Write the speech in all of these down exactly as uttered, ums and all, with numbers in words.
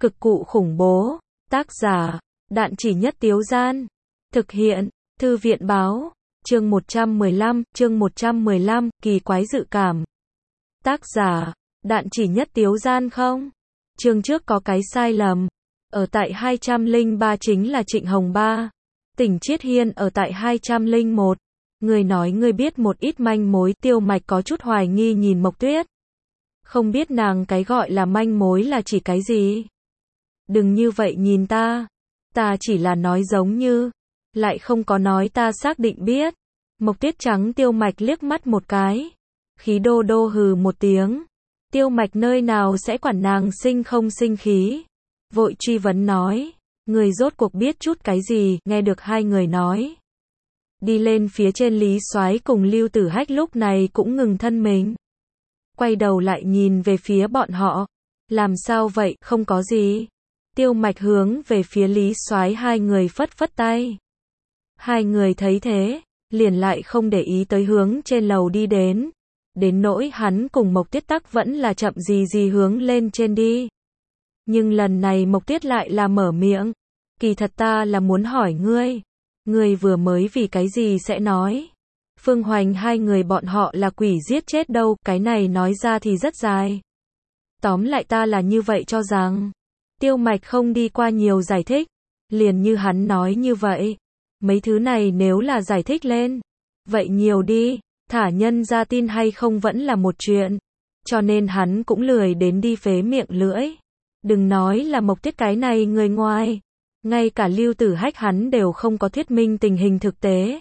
Cực cụ khủng bố. Tác giả, Đạn Chỉ Nhất Tiếu Gian. Thực hiện, Thư viện báo. Chương một trăm mười lăm, chương một trăm mười lăm, kỳ quái dự cảm. Tác giả, Đạn Chỉ Nhất Tiếu Gian không? Chương trước có cái sai lầm. Ở tại hai trăm lẻ ba chính là Trịnh Hồng Ba. Tỉnh Chiết Hiên ở tại hai trăm lẻ một. Người nói người biết một ít manh mối. Tiêu Mạch có chút hoài nghi nhìn Mộc Tuyết. Không biết nàng cái gọi là manh mối là chỉ cái gì? Đừng như vậy nhìn ta. Ta chỉ là nói giống như. Lại không có nói ta xác định biết. Mộc Tuyết trắng Tiêu Mạch liếc mắt một cái. Khí đô đô hừ một tiếng. Tiêu Mạch nơi nào sẽ quản nàng sinh không sinh khí. Vội truy vấn nói. Người rốt cuộc biết chút cái gì? Nghe được hai người nói. Đi lên phía trên Lý Soái cùng Lưu Tử Hách lúc này cũng ngừng thân mình. Quay đầu lại nhìn về phía bọn họ. Làm sao vậy? Không có gì. Tiêu Mạch hướng về phía Lý Soái hai người phất phất tay. Hai người thấy thế, liền lại không để ý tới hướng trên lầu đi đến. Đến nỗi hắn cùng Mộc Tuyết Tắc vẫn là chậm gì gì hướng lên trên đi. Nhưng lần này Mộc Tuyết lại là mở miệng. Kỳ thật ta là muốn hỏi ngươi. Ngươi vừa mới vì cái gì sẽ nói. Phương Hoành hai người bọn họ là quỷ giết chết đâu. Cái này nói ra thì rất dài. Tóm lại ta là như vậy cho rằng. Tiêu Mạch không đi qua nhiều giải thích. Liền như hắn nói như vậy. Mấy thứ này nếu là giải thích lên. Vậy nhiều đi. Thả nhân ra tin hay không vẫn là một chuyện. Cho nên hắn cũng lười đến đi phế miệng lưỡi. Đừng nói là Mộc Tuyết cái này người ngoài. Ngay cả Lưu Tử Hách hắn đều không có thuyết minh tình hình thực tế.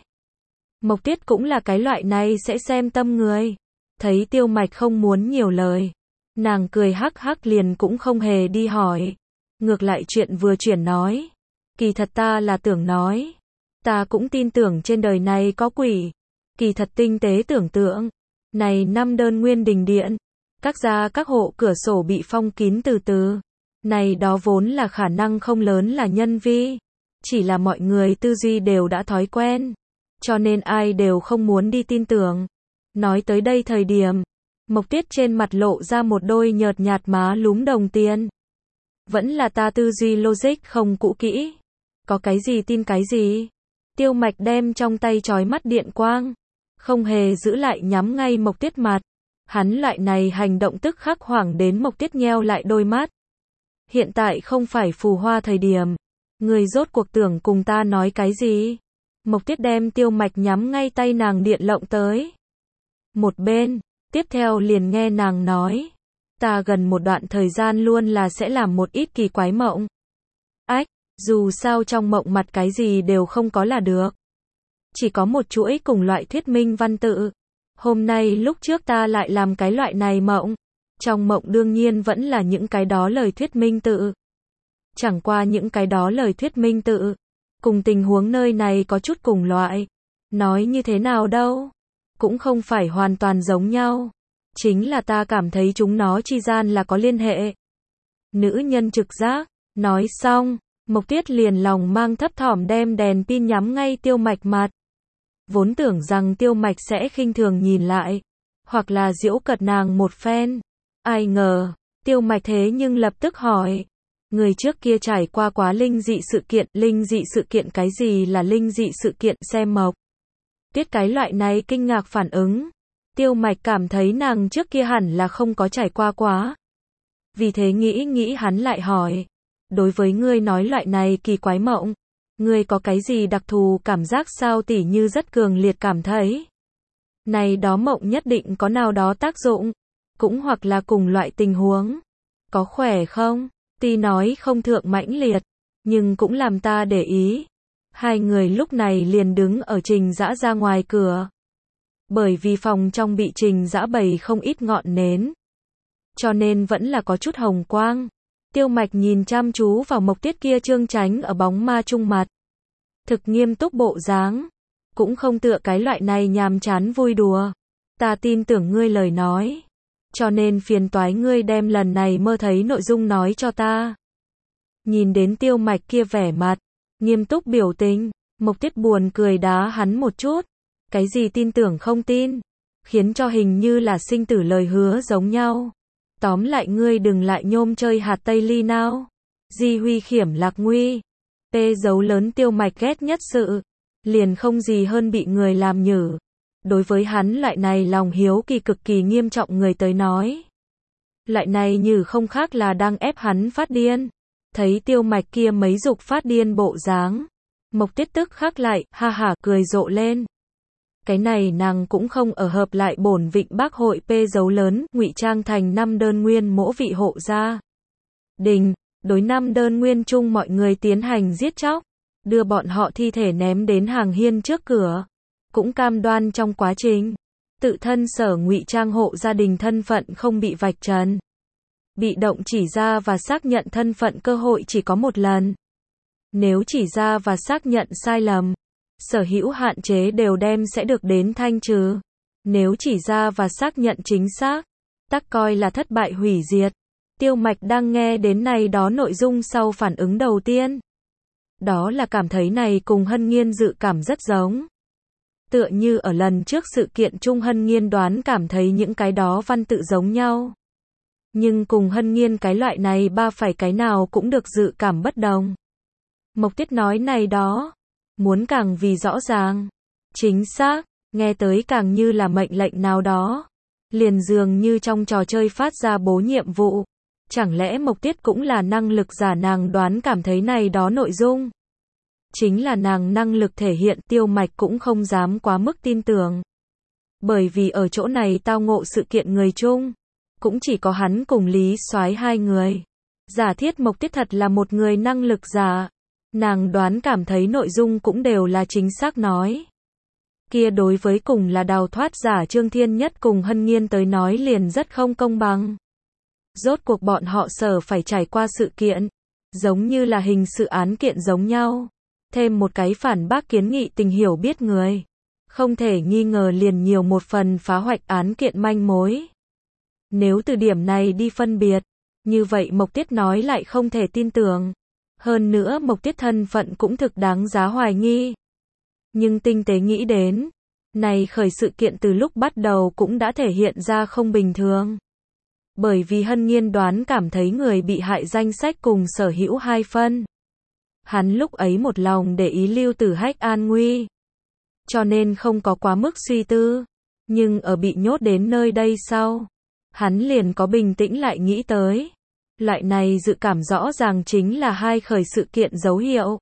Mộc Tuyết cũng là cái loại này sẽ xem tâm người. Thấy Tiêu Mạch không muốn nhiều lời. Nàng cười hắc hắc liền cũng không hề đi hỏi. Ngược lại chuyện vừa chuyển nói. Kỳ thật ta là tưởng nói. Ta cũng tin tưởng trên đời này có quỷ. Kỳ thật tinh tế tưởng tượng. Này năm đơn nguyên đình điện. Các gia các hộ cửa sổ bị phong kín từ từ. Này đó vốn là khả năng không lớn là nhân vi. Chỉ là mọi người tư duy đều đã thói quen. Cho nên ai đều không muốn đi tin tưởng. Nói tới đây thời điểm. Mộc Tuyết trên mặt lộ ra một đôi nhợt nhạt má lúm đồng tiền. Vẫn là ta tư duy logic không cũ kỹ. Có cái gì tin cái gì. Tiêu Mạch đem trong tay chói mắt điện quang. Không hề giữ lại nhắm ngay Mộc Tuyết mặt. Hắn loại này hành động tức khắc hoảng đến Mộc Tuyết nheo lại đôi mắt. Hiện tại không phải phù hoa thời điểm. Người rốt cuộc tưởng cùng ta nói cái gì. Mộc Tuyết đem Tiêu Mạch nhắm ngay tay nàng điện lộng tới. Một bên, tiếp theo liền nghe nàng nói. Ta gần một đoạn thời gian luôn là sẽ làm một ít kỳ quái mộng. Ách, dù sao trong mộng mặt cái gì đều không có là được. Chỉ có một chuỗi cùng loại thuyết minh văn tự. Hôm nay lúc trước ta lại làm cái loại này mộng. Trong mộng đương nhiên vẫn là những cái đó lời thuyết minh tự. Chẳng qua những cái đó lời thuyết minh tự. Cùng tình huống nơi này có chút cùng loại. Nói như thế nào đâu. Cũng không phải hoàn toàn giống nhau. Chính là ta cảm thấy chúng nó chi gian là có liên hệ. Nữ nhân trực giác. Nói xong, Mộc Tuyết liền lòng mang thấp thỏm đem đèn pin nhắm ngay Tiêu Mạch mặt. Vốn tưởng rằng Tiêu Mạch sẽ khinh thường nhìn lại. Hoặc là giễu cợt nàng một phen. Ai ngờ, Tiêu Mạch thế nhưng lập tức hỏi. Người trước kia trải qua quá linh dị sự kiện. Linh dị sự kiện cái gì là linh dị sự kiện xem Mộc Tuyết cái loại này kinh ngạc phản ứng. Tiêu Mạch cảm thấy nàng trước kia hẳn là không có trải qua quá. Vì thế nghĩ nghĩ hắn lại hỏi. Đối với ngươi nói loại này kỳ quái mộng. Ngươi có cái gì đặc thù cảm giác sao tỉ như rất cường liệt cảm thấy. Này đó mộng nhất định có nào đó tác dụng. Cũng hoặc là cùng loại tình huống. Có khỏe không? Tuy nói không thượng mãnh liệt. Nhưng cũng làm ta để ý. Hai người lúc này liền đứng ở Trình Dã ra ngoài cửa. Bởi vì phòng trong bị Trình Dã bày không ít ngọn nến. Cho nên vẫn là có chút hồng quang. Tiêu Mạch nhìn chăm chú vào Mộc Tuyết kia trương tránh ở bóng ma trung mặt. Thực nghiêm túc bộ dáng. Cũng không tựa cái loại này nhàm chán vui đùa. Ta tin tưởng ngươi lời nói. Cho nên phiền toái ngươi đem lần này mơ thấy nội dung nói cho ta. Nhìn đến Tiêu Mạch kia vẻ mặt. Nghiêm túc biểu tình. Mộc Tuyết buồn cười đá hắn một chút. Cái gì tin tưởng không tin. Khiến cho hình như là sinh tử lời hứa giống nhau. Tóm lại ngươi đừng lại nhôm chơi hạt tây ly nào. Di huy khiểm lạc nguy. P dấu lớn Tiêu Mạch ghét nhất sự. Liền không gì hơn bị người làm nhử. Đối với hắn loại này lòng hiếu kỳ cực kỳ nghiêm trọng người tới nói. Loại này như không khác là đang ép hắn phát điên. Thấy Tiêu Mạch kia mấy dục phát điên bộ dáng. Mộc Tiết tức khắc lại, ha hả cười rộ lên. Cái này nàng cũng không ở hợp lại bổn Vịnh Bắc hội P dấu lớn, ngụy trang thành năm đơn nguyên mỗ vị hộ gia đình, đối năm đơn nguyên chung mọi người tiến hành giết chóc, đưa bọn họ thi thể ném đến hàng hiên trước cửa, cũng cam đoan trong quá trình tự thân sở ngụy trang hộ gia đình thân phận không bị vạch trần. Bị động chỉ ra và xác nhận thân phận cơ hội chỉ có một lần. Nếu chỉ ra và xác nhận sai lầm, sở hữu hạn chế đều đem sẽ được đến thanh trừ. Nếu chỉ ra và xác nhận chính xác, tắc coi là thất bại hủy diệt. Tiêu Mạch đang nghe đến này đó nội dung sau phản ứng đầu tiên. Đó là cảm thấy này cùng Hân Nghiên dự cảm rất giống. Tựa như ở lần trước sự kiện chung Hân Nghiên đoán cảm thấy những cái đó văn tự giống nhau. Nhưng cùng Hân Nghiên cái loại này ba phải cái nào cũng được dự cảm bất đồng. Mộc Tiết nói này đó, muốn càng vì rõ ràng, chính xác, nghe tới càng như là mệnh lệnh nào đó. Liền dường như trong trò chơi phát ra bố nhiệm vụ. Chẳng lẽ Mộc Tiết cũng là năng lực giả nàng đoán cảm thấy này đó nội dung. Chính là nàng năng lực thể hiện Tiêu Mạch cũng không dám quá mức tin tưởng. Bởi vì ở chỗ này tao ngộ sự kiện người chung. Cũng chỉ có hắn cùng Lý Soái hai người. Giả thiết Mộc Tiết thật là một người năng lực giả. Nàng đoán cảm thấy nội dung cũng đều là chính xác nói. Kia đối với cùng là đào thoát giả Trương Thiên Nhất cùng Hân Nghiên tới nói liền rất không công bằng. Rốt cuộc bọn họ sở phải trải qua sự kiện. Giống như là hình sự án kiện giống nhau. Thêm một cái phản bác kiến nghị tình hiểu biết người. Không thể nghi ngờ liền nhiều một phần phá hoạch án kiện manh mối. Nếu từ điểm này đi phân biệt, như vậy Mộc Tiết nói lại không thể tin tưởng. Hơn nữa Mộc Tiết thân phận cũng thực đáng giá hoài nghi. Nhưng tinh tế nghĩ đến, này khởi sự kiện từ lúc bắt đầu cũng đã thể hiện ra không bình thường. Bởi vì Hân Nghiên đoán cảm thấy người bị hại danh sách cùng sở hữu hai phân. Hắn lúc ấy một lòng để ý Lưu Tử Hách an nguy. Cho nên không có quá mức suy tư. Nhưng ở bị nhốt đến nơi đây sau, hắn liền có bình tĩnh lại nghĩ tới. Loại này dự cảm rõ ràng chính là hai khởi sự kiện dấu hiệu.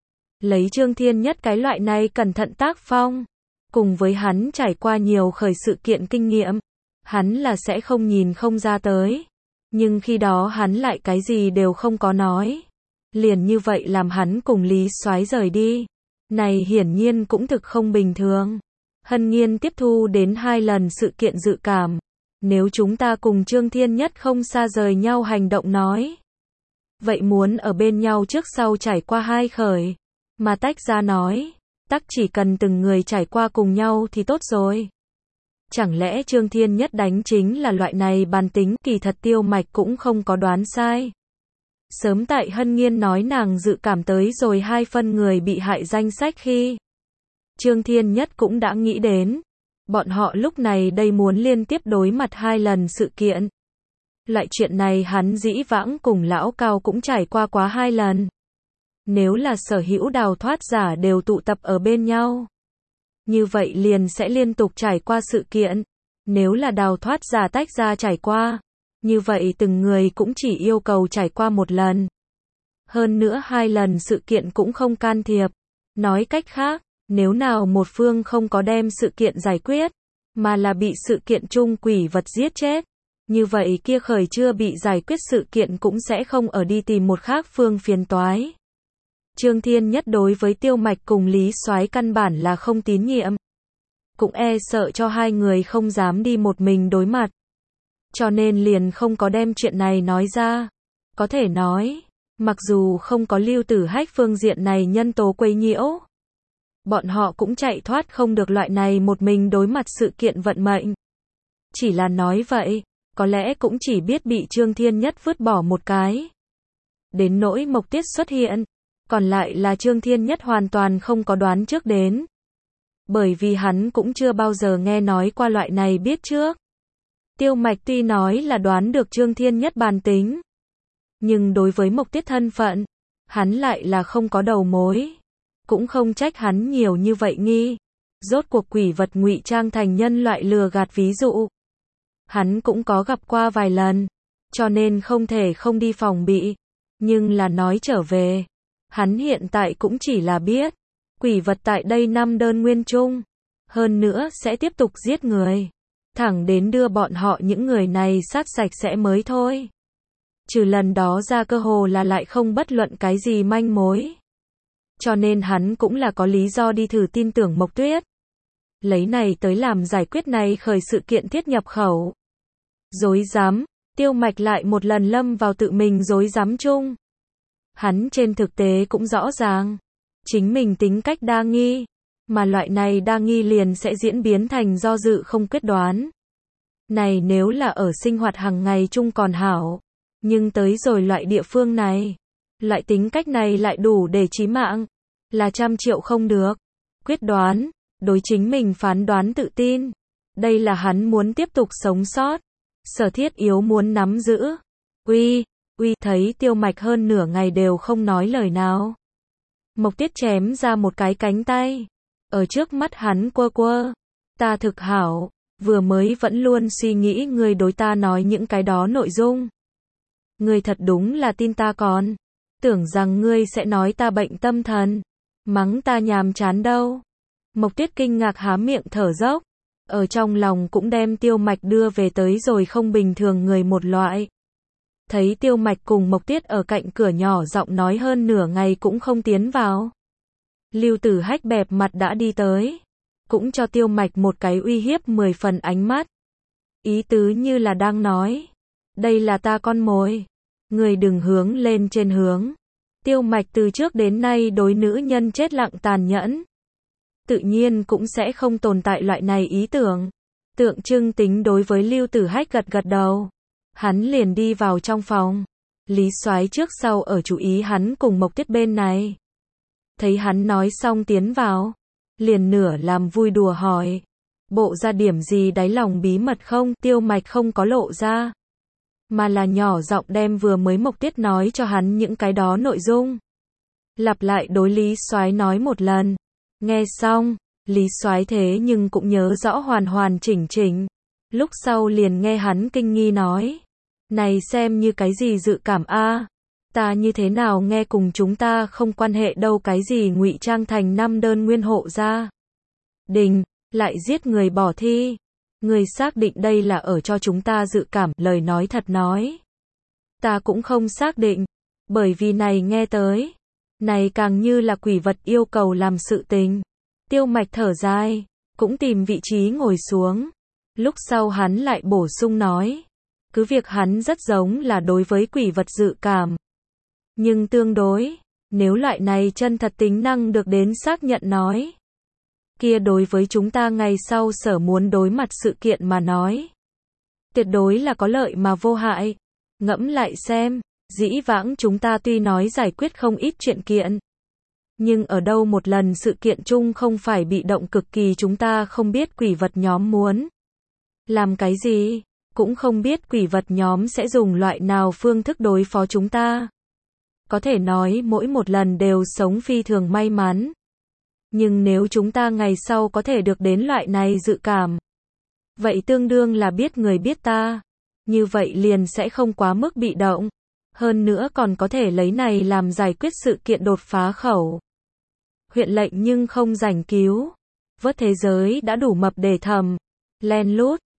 Lấy Trương Thiên Nhất cái loại này cẩn thận tác phong, cùng với hắn trải qua nhiều khởi sự kiện kinh nghiệm, hắn là sẽ không nhìn không ra tới. Nhưng khi đó hắn lại cái gì đều không có nói. Liền như vậy làm hắn cùng Lý Soái rời đi. Này hiển nhiên cũng thực không bình thường. Hân Nghiên tiếp thu đến hai lần sự kiện dự cảm. Nếu chúng ta cùng Trương Thiên Nhất không xa rời nhau hành động nói. Vậy muốn ở bên nhau trước sau trải qua hai khởi. Mà tách ra nói. Tắc chỉ cần từng người trải qua cùng nhau thì tốt rồi. Chẳng lẽ Trương Thiên Nhất đánh chính là loại này bàn tính, kỳ thật Tiêu Mạch cũng không có đoán sai. Sớm tại Hân Nghiên nói nàng dự cảm tới rồi hai phân người bị hại danh sách khi. Trương Thiên Nhất cũng đã nghĩ đến. Bọn họ lúc này đây muốn liên tiếp đối mặt hai lần sự kiện. Loại chuyện này hắn dĩ vãng cùng lão Cao cũng trải qua quá hai lần. Nếu là sở hữu đào thoát giả đều tụ tập ở bên nhau. Như vậy liền sẽ liên tục trải qua sự kiện. Nếu là đào thoát giả tách ra trải qua. Như vậy từng người cũng chỉ yêu cầu trải qua một lần. Hơn nữa hai lần sự kiện cũng không can thiệp. Nói cách khác, nếu nào một phương không có đem sự kiện giải quyết, mà là bị sự kiện chung quỷ vật giết chết. Như vậy kia khởi chưa bị giải quyết sự kiện cũng sẽ không ở đi tìm một khác phương phiền toái. Trương Thiên Nhất đối với Tiêu Mạch cùng Lý Soái căn bản là không tín nhiệm. Cũng e sợ cho hai người không dám đi một mình đối mặt. Cho nên liền không có đem chuyện này nói ra. Có thể nói, mặc dù không có Lưu Tử Hách phương diện này nhân tố quấy nhiễu, bọn họ cũng chạy thoát không được loại này một mình đối mặt sự kiện vận mệnh. Chỉ là nói vậy, có lẽ cũng chỉ biết bị Trương Thiên Nhất vứt bỏ một cái. Đến nỗi Mộc Tiết xuất hiện, còn lại là Trương Thiên Nhất hoàn toàn không có đoán trước đến. Bởi vì hắn cũng chưa bao giờ nghe nói qua loại này biết trước. Tiêu Mạch tuy nói là đoán được Trương Thiên Nhất bàn tính, Nhưng đối với Mộc Tiết thân phận, hắn lại là không có đầu mối. Cũng không trách hắn nhiều như vậy nghi. Rốt cuộc quỷ vật ngụy trang thành nhân loại lừa gạt ví dụ. Hắn cũng có gặp qua vài lần, cho nên không thể không đi phòng bị. Nhưng là nói trở về, hắn hiện tại cũng chỉ là biết, quỷ vật tại đây năm đơn nguyên chung. Hơn nữa sẽ tiếp tục giết người. Thẳng đến đưa bọn họ những người này sát sạch sẽ mới thôi. Trừ lần đó ra cơ hồ là lại không bất luận cái gì manh mối. Cho nên hắn cũng là có lý do đi thử tin tưởng Mộc Tuyết. Lấy này tới làm giải quyết này khởi sự kiện thiết nhập khẩu. Dối rắm, Tiêu Mạch lại một lần lâm vào tự mình dối rắm chung. Hắn trên thực tế cũng rõ ràng, chính mình tính cách đa nghi, mà loại này đa nghi liền sẽ diễn biến thành do dự không quyết đoán. Này nếu là ở sinh hoạt hàng ngày chung còn hảo, nhưng tới rồi loại địa phương này, loại tính cách này lại đủ để chí mạng, là trăm triệu không được. Quyết đoán, đối chính mình phán đoán tự tin, đây là hắn muốn tiếp tục sống sót, sở thiết yếu muốn nắm giữ. Uy, uy, thấy Tiêu Mạch hơn nửa ngày đều không nói lời nào. Mộc Tiết chém ra một cái cánh tay, ở trước mắt hắn quơ quơ. Ta thực hảo, vừa mới vẫn luôn suy nghĩ ngươi đối ta nói những cái đó nội dung. Ngươi thật đúng là tin ta còn. Tưởng rằng ngươi sẽ nói ta bệnh tâm thần, mắng ta nhàm chán đâu. Mộc Tiết kinh ngạc há miệng thở dốc, ở trong lòng cũng đem Tiêu Mạch đưa về tới rồi không bình thường người một loại. Thấy Tiêu Mạch cùng Mộc Tiết ở cạnh cửa nhỏ giọng nói hơn nửa ngày cũng không tiến vào. Lưu Tử Hách bẹp mặt đã đi tới, cũng cho Tiêu Mạch một cái uy hiếp mười phần ánh mắt. Ý tứ như là đang nói, đây là ta con mồi, người đừng hướng lên trên hướng. Tiêu Mạch từ trước đến nay đối nữ nhân chết lặng tàn nhẫn, tự nhiên cũng sẽ không tồn tại loại này ý tưởng. Tượng trưng tính đối với Lưu Tử Hách gật gật đầu, hắn liền đi vào trong phòng. Lý Soái trước sau ở chú ý hắn cùng Mộc Tiết bên này. Thấy hắn nói xong tiến vào, liền nửa làm vui đùa hỏi, bộ ra điểm gì đáy lòng bí mật không? Tiêu Mạch không có lộ ra, mà là nhỏ giọng đem vừa mới Mộc Tiết nói cho hắn những cái đó nội dung, lặp lại đối Lý Soái nói một lần. Nghe xong, Lý Soái thế nhưng cũng nhớ rõ hoàn hoàn chỉnh chỉnh. Lúc sau liền nghe hắn kinh nghi nói, này xem như cái gì dự cảm a? Ta như thế nào nghe cùng chúng ta không quan hệ đâu, cái gì ngụy trang thành năm đơn nguyên hộ gia đình, lại giết người bỏ thi. Người xác định đây là ở cho chúng ta dự cảm? Lời nói thật nói, ta cũng không xác định, bởi vì này nghe tới, này càng như là quỷ vật yêu cầu làm sự tình. Tiêu Mạch thở dài, cũng tìm vị trí ngồi xuống. Lúc sau hắn lại bổ sung nói, cứ việc hắn rất giống là đối với quỷ vật dự cảm, nhưng tương đối, nếu loại này chân thật tính năng được đến xác nhận nói, kia đối với chúng ta ngày sau sở muốn đối mặt sự kiện mà nói, tuyệt đối là có lợi mà vô hại. Ngẫm lại xem, dĩ vãng chúng ta tuy nói giải quyết không ít chuyện kiện, nhưng ở đâu một lần sự kiện chung không phải bị động cực kỳ, chúng ta không biết quỷ vật nhóm muốn làm cái gì, cũng không biết quỷ vật nhóm sẽ dùng loại nào phương thức đối phó chúng ta. Có thể nói mỗi một lần đều sống phi thường may mắn. Nhưng nếu chúng ta ngày sau có thể được đến loại này dự cảm, vậy tương đương là biết người biết ta. Như vậy liền sẽ không quá mức bị động. Hơn nữa còn có thể lấy này làm giải quyết sự kiện đột phá khẩu. Huyện lệnh nhưng không rảnh cứu vớt thế giới đã đủ mập để thầm, len lút,